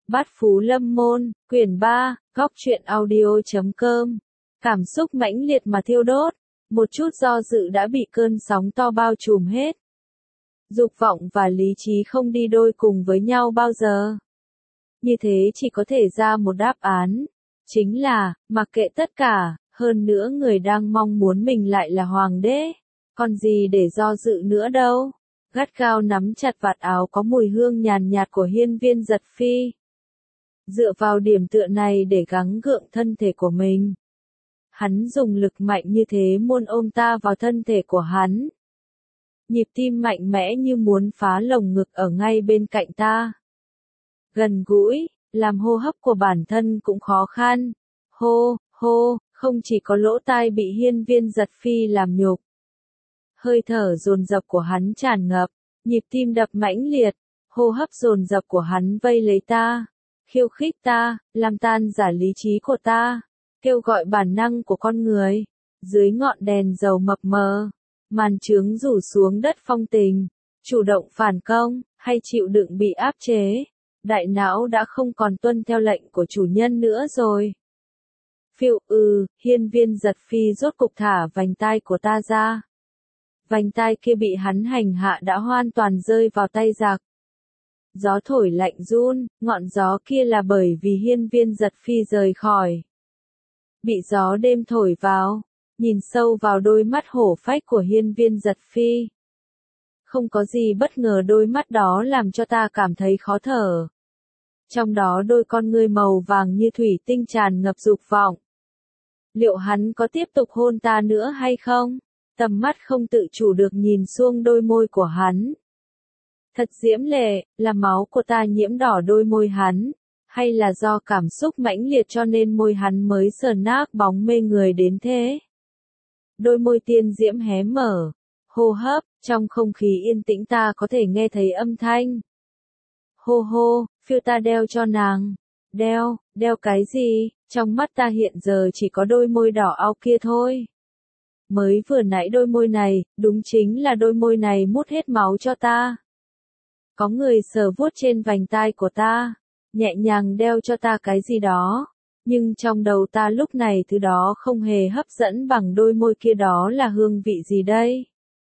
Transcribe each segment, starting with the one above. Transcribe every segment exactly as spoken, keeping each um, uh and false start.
Bát Phú Lâm Môn, quyển ba, góc truyện audio chấm com. Cảm xúc mãnh liệt mà thiêu đốt, một chút do dự đã bị cơn sóng to bao trùm hết. Dục vọng và lý trí không đi đôi cùng với nhau bao giờ. Như thế chỉ có thể ra một đáp án, chính là, mặc kệ tất cả, hơn nữa người đang mong muốn mình lại là hoàng đế, còn gì để do dự nữa đâu. Gắt gao nắm chặt vạt áo có mùi hương nhàn nhạt của hiên viên giật phi. Dựa vào điểm tựa này để gắng gượng thân thể của mình. Hắn dùng lực mạnh như thế muốn ôm ta vào thân thể của hắn. Nhịp tim mạnh mẽ như muốn phá lồng ngực ở ngay bên cạnh ta. Gần gũi, làm hô hấp của bản thân cũng khó khăn. Hô, hô, không chỉ có lỗ tai bị hiên viên giật phi làm nhục. Hơi thở dồn dập của hắn tràn ngập, nhịp tim đập mãnh liệt, hô hấp dồn dập của hắn vây lấy ta, khiêu khích ta, làm tan rã lý trí của ta, kêu gọi bản năng của con người. Dưới ngọn đèn dầu mập mờ, màn trướng rủ xuống đất phong tình, chủ động phản công, hay chịu đựng bị áp chế, đại não đã không còn tuân theo lệnh của chủ nhân nữa rồi. Phiêu ư, hiên viên giật phi rốt cục thả vành tai của ta ra. Vành tai kia bị hắn hành hạ đã hoàn toàn rơi vào tay giặc. Gió thổi lạnh run, ngọn gió kia là bởi vì hiên viên giật phi rời khỏi. Bị gió đêm thổi vào, nhìn sâu vào đôi mắt hổ phách của hiên viên giật phi. Không có gì bất ngờ đôi mắt đó làm cho ta cảm thấy khó thở. Trong đó đôi con ngươi màu vàng như thủy tinh tràn ngập dục vọng. Liệu hắn có tiếp tục hôn ta nữa hay không? Tầm mắt không tự chủ được nhìn xuống đôi môi của hắn. Thật diễm lệ, là máu của ta nhiễm đỏ đôi môi hắn, hay là do cảm xúc mãnh liệt cho nên môi hắn mới sờn nát bóng mê người đến thế? Đôi môi tiên diễm hé mở, hô hấp, trong không khí yên tĩnh ta có thể nghe thấy âm thanh. Hô hô, phiêu ta đeo cho nàng. Đeo, đeo cái gì? Trong mắt ta hiện giờ chỉ có đôi môi đỏ ao kia thôi. Mới vừa nãy đôi môi này, đúng chính là đôi môi này mút hết máu cho ta. Có người sờ vuốt trên vành tai của ta, nhẹ nhàng đeo cho ta cái gì đó, nhưng trong đầu ta lúc này thứ đó không hề hấp dẫn bằng đôi môi kia, đó là hương vị gì đây?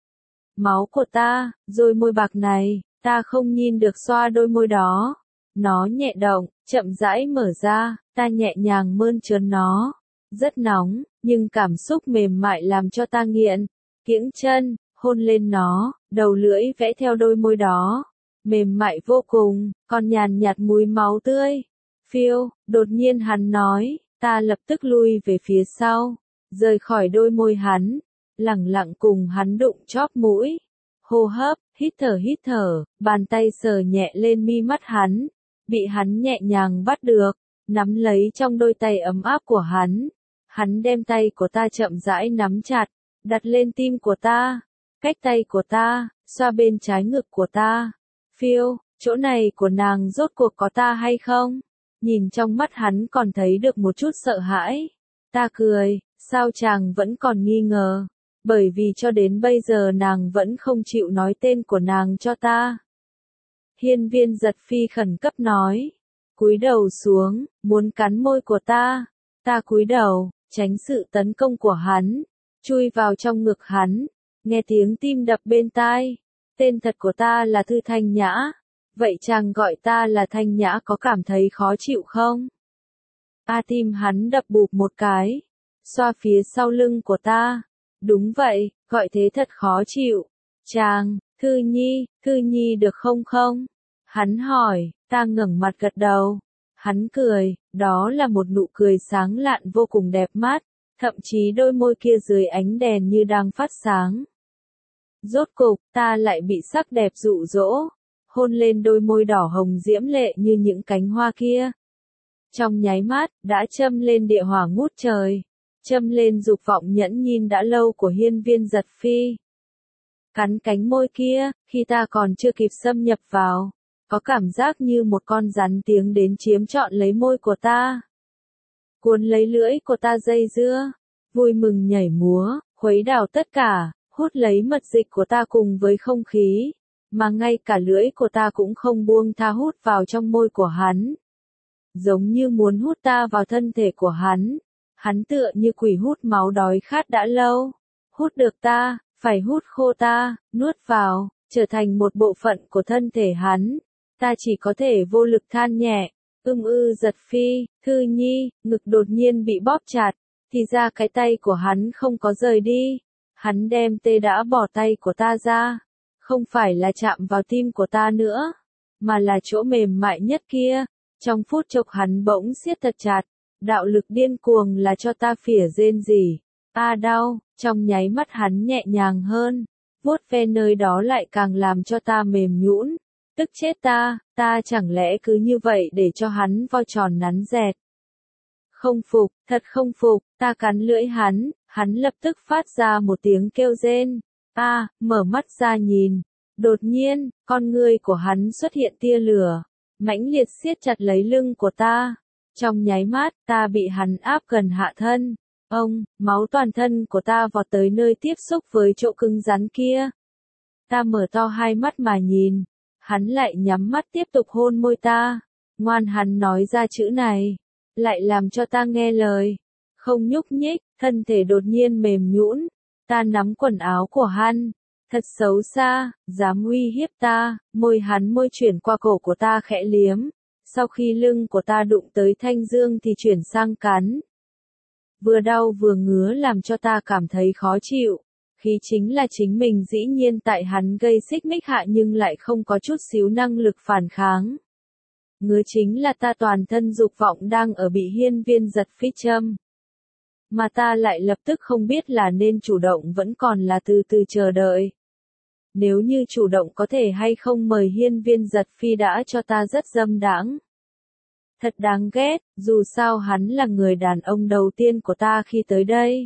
Máu của ta, rồi môi bạc này, ta không nhìn được xoa đôi môi đó. Nó nhẹ động, chậm rãi mở ra, ta nhẹ nhàng mơn trớn nó. Rất nóng, nhưng cảm xúc mềm mại làm cho ta nghiện. Kiễng chân, hôn lên nó, đầu lưỡi vẽ theo đôi môi đó. Mềm mại vô cùng, còn nhàn nhạt mùi máu tươi. Phiêu, đột nhiên hắn nói, ta lập tức lui về phía sau, rời khỏi đôi môi hắn, lẳng lặng cùng hắn đụng chóp mũi. Hô hấp, hít thở hít thở, bàn tay sờ nhẹ lên mi mắt hắn, bị hắn nhẹ nhàng bắt được, nắm lấy trong đôi tay ấm áp của hắn. Hắn đem tay của ta chậm rãi nắm chặt, đặt lên tim của ta, cách tay của ta, xoa bên trái ngực của ta. Phiêu, chỗ này của nàng rốt cuộc có ta hay không? Nhìn trong mắt hắn còn thấy được một chút sợ hãi. Ta cười, sao chàng vẫn còn nghi ngờ? Bởi vì cho đến bây giờ nàng vẫn không chịu nói tên của nàng cho ta. Hiên viên giật phi khẩn cấp nói, cúi đầu xuống, muốn cắn môi của ta. Ta cúi đầu, tránh sự tấn công của hắn, chui vào trong ngực hắn, nghe tiếng tim đập bên tai. Tên thật của ta là Thư Thanh Nhã, vậy chàng gọi ta là Thanh Nhã có cảm thấy khó chịu không? A tim hắn đập bụp một cái, xoa phía sau lưng của ta. Đúng vậy, gọi thế thật khó chịu. Chàng, Thư Nhi, Thư Nhi được không không? Hắn hỏi, ta ngẩng mặt gật đầu. Hắn cười, đó là một nụ cười sáng lạn vô cùng đẹp mắt, thậm chí đôi môi kia dưới ánh đèn như đang phát sáng. Rốt cục, ta lại bị sắc đẹp dụ dỗ, hôn lên đôi môi đỏ hồng diễm lệ như những cánh hoa kia. Trong nháy mắt, đã châm lên địa hỏa ngút trời, châm lên dục vọng nhẫn nhịn đã lâu của hiên viên giật phi. Cắn cánh môi kia, khi ta còn chưa kịp xâm nhập vào, có cảm giác như một con rắn tiến đến chiếm trọn lấy môi của ta. Cuốn lấy lưỡi của ta dây dưa, vui mừng nhảy múa, khuấy đảo tất cả, hút lấy mật dịch của ta cùng với không khí, mà ngay cả lưỡi của ta cũng không buông tha hút vào trong môi của hắn. giống như muốn hút ta vào thân thể của hắn. Hắn tựa như quỷ hút máu đói khát đã lâu. Hút được ta, phải hút khô ta, nuốt vào, trở thành một bộ phận của thân thể hắn. Ta chỉ có thể vô lực than nhẹ. Ưm ư giật phi, Thư Nhi, ngực đột nhiên bị bóp chặt. Thì ra cái tay của hắn không có rời đi. Hắn đem tê đã bỏ tay của ta ra. Không phải là chạm vào tim của ta nữa, mà là chỗ mềm mại nhất kia. Trong phút chốc hắn bỗng siết thật chặt. Đạo lực điên cuồng là cho ta phỉa rên rỉ. A đau, trong nháy mắt hắn nhẹ nhàng hơn. Vuốt ve nơi đó lại càng làm cho ta mềm nhũn. Tức chết ta, ta chẳng lẽ cứ như vậy để cho hắn vo tròn nắn dẹt. Không phục, thật không phục, ta cắn lưỡi hắn, hắn lập tức phát ra một tiếng kêu rên. A, mở mắt ra nhìn. Đột nhiên, con ngươi của hắn xuất hiện tia lửa, mãnh liệt siết chặt lấy lưng của ta. Trong nháy mắt, ta bị hắn áp gần hạ thân. Ông, máu toàn thân của ta vọt tới nơi tiếp xúc với chỗ cứng rắn kia. Ta mở to hai mắt mà nhìn. Hắn lại nhắm mắt tiếp tục hôn môi ta. Ngoan, hắn nói ra chữ này, lại làm cho ta nghe lời. Không nhúc nhích, thân thể đột nhiên mềm nhũn. Ta nắm quần áo của hắn. Thật xấu xa, dám uy hiếp ta. Môi hắn môi chuyển qua cổ của ta khẽ liếm. Sau khi lưng của ta đụng tới thanh dương thì chuyển sang cắn. Vừa đau vừa ngứa làm cho ta cảm thấy khó chịu. Khí chính là chính mình, dĩ nhiên tại hắn gây xích mích hạ nhưng lại không có chút xíu năng lực phản kháng. Ngứa chính là ta toàn thân dục vọng đang ở bị hiên viên giật phi châm. Mà ta lại lập tức không biết là nên chủ động vẫn còn là từ từ chờ đợi. Nếu như chủ động có thể hay không mời hiên viên giật phi đã cho ta rất dâm đãng. Thật đáng ghét, dù sao hắn là người đàn ông đầu tiên của ta khi tới đây.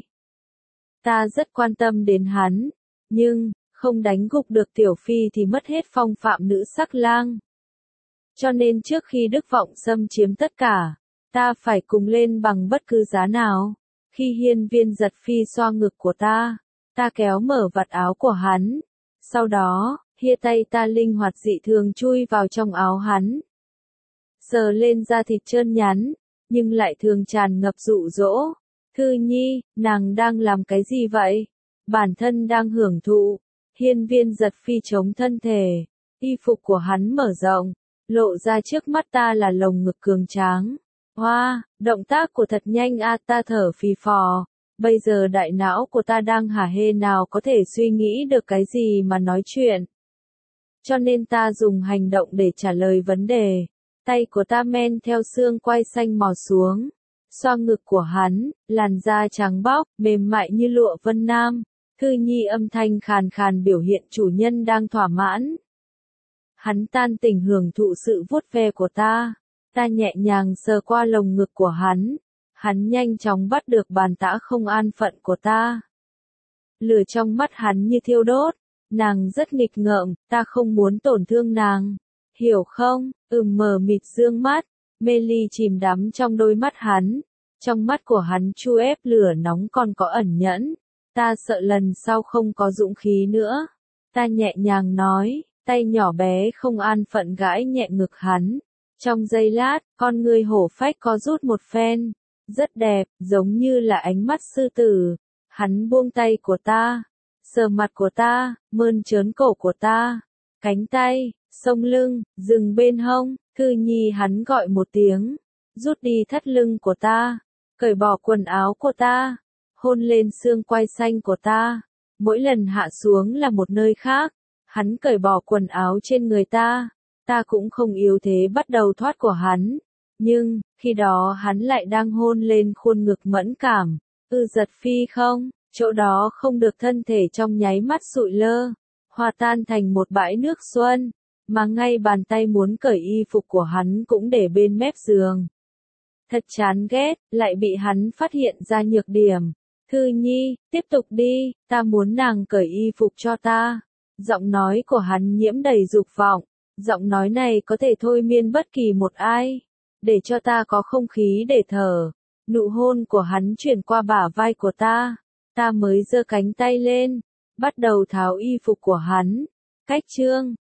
Ta rất quan tâm đến hắn, nhưng, không đánh gục được tiểu phi thì mất hết phong phạm nữ sắc lang. Cho nên trước khi Đức Vọng xâm chiếm tất cả, ta phải cùng lên bằng bất cứ giá nào. Khi hiên viên giật phi xoa ngực của ta, ta kéo mở vạt áo của hắn. Sau đó, hia tay ta linh hoạt dị thường chui vào trong áo hắn. Sờ lên da thịt trơn nhắn, nhưng lại thường tràn ngập dụ dỗ. Thư Nhi, nàng đang làm cái gì vậy? Bản thân đang hưởng thụ. Hiên viên giật phi chống thân thể. Y phục của hắn mở rộng. Lộ ra trước mắt ta là lồng ngực cường tráng. Hoa, wow, động tác của thật nhanh a, ta thở phì phò. Bây giờ đại não của ta đang hả hê, nào có thể suy nghĩ được cái gì mà nói chuyện. Cho nên ta dùng hành động để trả lời vấn đề. Tay của ta men theo xương quai xanh mò xuống. Xoa ngực của hắn, làn da trắng bóc, mềm mại như lụa vân nam. Thư Nhi âm thanh khàn khàn biểu hiện chủ nhân đang thỏa mãn. Hắn tan tình hưởng thụ sự vuốt ve của ta. Ta nhẹ nhàng sờ qua lồng ngực của hắn. Hắn nhanh chóng bắt được bàn tã không an phận của ta. Lửa trong mắt hắn như thiêu đốt. Nàng rất nghịch ngợm, ta không muốn tổn thương nàng. Hiểu không? Ừm, mờ mịt dương mắt. Mê ly chìm đắm trong đôi mắt hắn. Trong mắt của hắn chu ép lửa nóng còn có ẩn nhẫn. Ta sợ lần sau không có dũng khí nữa. Ta nhẹ nhàng nói, tay nhỏ bé không an phận gãi nhẹ ngực hắn. Trong giây lát, con ngươi hổ phách có rút một phen. Rất đẹp, giống như là ánh mắt sư tử. Hắn buông tay của ta. Sờ mặt của ta, mơn trớn cổ của ta. Cánh tay, sống lưng, dừng bên hông. Thư Nhi, hắn gọi một tiếng. Rút đi thắt lưng của ta. Cởi bỏ quần áo của ta. Hôn lên xương quai xanh của ta. Mỗi lần hạ xuống là một nơi khác. Hắn cởi bỏ quần áo trên người ta. Ta cũng không yếu thế bắt đầu thoát của hắn. Nhưng, khi đó hắn lại đang hôn lên khuôn ngực mẫn cảm. Ư giật phi không, chỗ đó không được, thân thể trong nháy mắt sụi lơ. Hòa tan thành một bãi nước xuân. Mà ngay bàn tay muốn cởi y phục của hắn cũng để bên mép giường. Thật chán ghét, lại bị hắn phát hiện ra nhược điểm. Thư Nhi, tiếp tục đi, ta muốn nàng cởi y phục cho ta. Giọng nói của hắn nhiễm đầy dục vọng. Giọng nói này có thể thôi miên bất kỳ một ai. Để cho ta có không khí để thở. Nụ hôn của hắn chuyển qua bả vai của ta. Ta mới giơ cánh tay lên. Bắt đầu tháo y phục của hắn. Cách chương